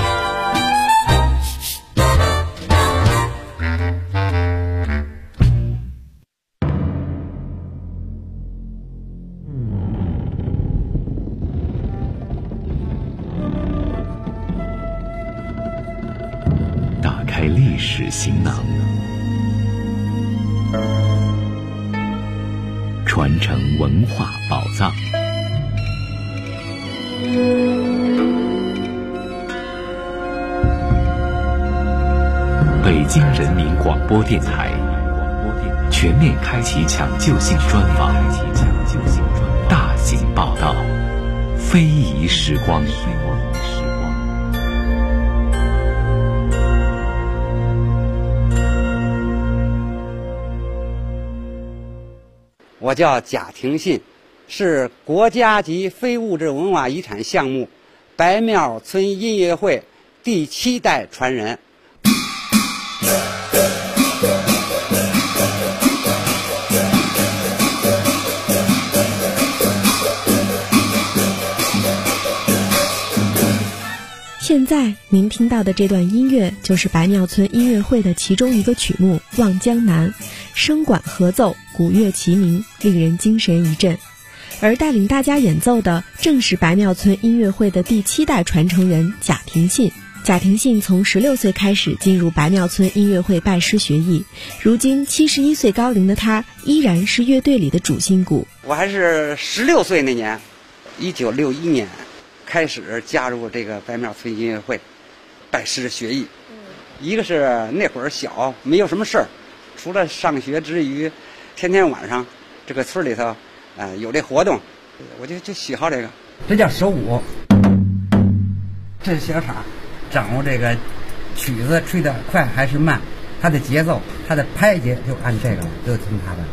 打开历史行囊，传承文化宝藏。北京人民广播电台全面开启抢救性专访，大型报道，非遗时光。 我叫贾廷信，是国家级非物质文化遗产项目白庙村音乐会第7代传人。 现在您听到的这段音乐就是白庙村音乐会的其中一个曲目《望江南》，声管合奏，鼓乐齐鸣，令人精神一振。而带领大家演奏的正是白庙村音乐会的第7代传承人贾廷信。贾廷信从16岁开始进入白庙村音乐会拜师学艺，如今71岁高龄的他依然是乐队里的主心骨。 我还是16岁那年，1961年开始加入这个白庙村音乐会，拜师学艺。一个是那会儿小，没有什么事儿，除了上学之余，天天晚上这个村里头，有这活动，我就喜好这个。这叫手舞，这是小叉，掌握这个曲子吹得快还是慢，它的节奏，它的拍节就按这个，都听它的。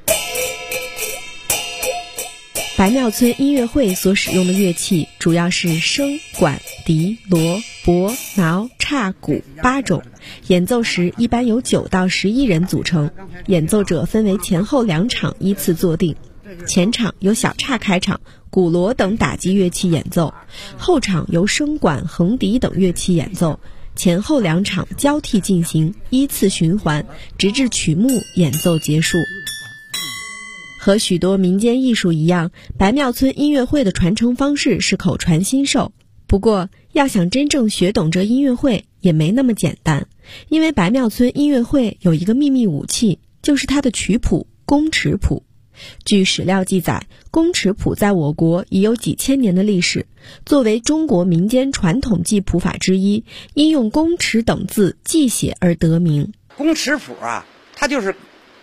白庙村音乐会所使用的乐器主要是笙、管、笛、锣、钹、挠、叉、鼓8种，演奏时一般由9到11人组成，演奏者分为前后2场依次坐定。前场由小叉开场，鼓锣等打击乐器演奏，后场由笙管、横笛等乐器演奏，前后2场交替进行，依次循环，直至曲目演奏结束。和许多民间艺术一样，白庙村音乐会的传承方式是口传心授。不过，要想真正学懂这音乐会也没那么简单，因为白庙村音乐会有一个秘密武器，就是它的曲谱宫尺谱。据史料记载，宫尺谱在我国已有几千年的历史，作为中国民间传统记谱法之一，因用宫尺等字记写而得名。 宫尺谱啊，它就是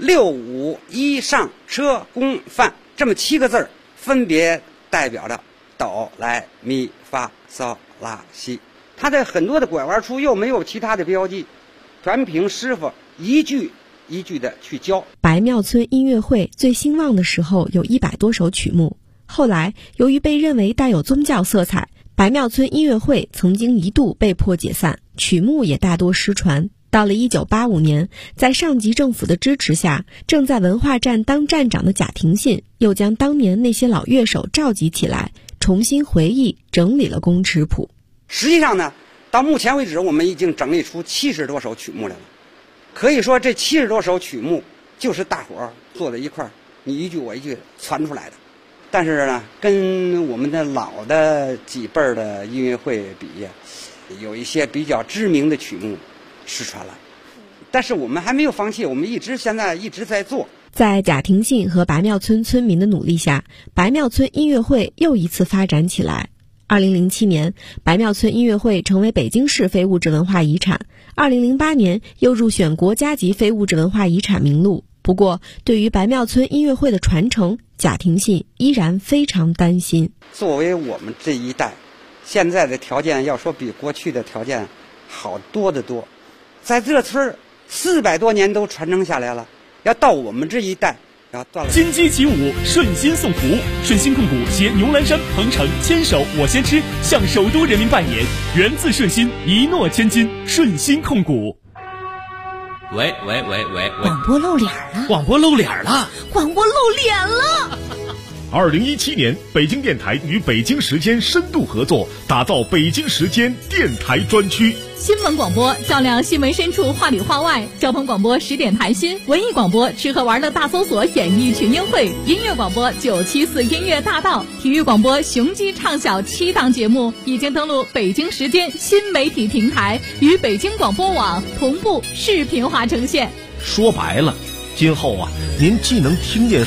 6、5、1上车宫范这么7个字儿，分别代表着哆来咪发嗦拉西。它的很多的拐弯处又没有其他的标记，全凭师傅一句一句的去教。 白庙村音乐会最兴旺的时候有100多首曲目，后来由于被认为带有宗教色彩，白庙村音乐会曾经一度被迫解散，曲目也大多失传。到了1985年，在上级政府的支持下，正在文化站当站长的贾廷信又将当年那些老乐手召集起来，重新回忆整理了宫尺谱。 实际上呢，到目前为止我们已经整理出70多首曲目来了。可以说这70多首曲目就是大伙儿坐在一块儿，你一句我一句传出来的。但是呢，跟我们的老的几辈儿的音乐会比，有一些比较知名的曲目失传了，但是我们还没有放弃，我们现在一直在做。 在贾廷信和白庙村村民的努力下，白庙村音乐会又一次发展起来。2007年，白庙村音乐会成为北京市非物质文化遗产，2008年又入选国家级非物质文化遗产名录。不过，对于白庙村音乐会的传承，贾廷信依然非常担心。 作为我们这一代，现在的条件要说比过去的条件好多得多。在这村400多年都传承下来了，要到我们这一代，要到了金鸡起舞，顺心送福。顺心控股携牛栏山、鹏城牵手我先吃，向首都人民拜年，源自顺心，一诺千金。顺心控股。 喂， 广播露脸了！ 广播露脸了！ 广播露脸了！ 2017年，北京电台与北京时间深度合作，打造北京时间电台专区。 新闻广播照亮新闻深处，话里话外；交通广播10点谈心，文艺广播吃喝玩乐大搜索演艺群英会，音乐广播974音乐大道，体育广播雄鸡唱晓7档节目已经登陆北京时间新媒体平台，与北京广播网同步视频化呈现。 说白了，今后啊，您既能听见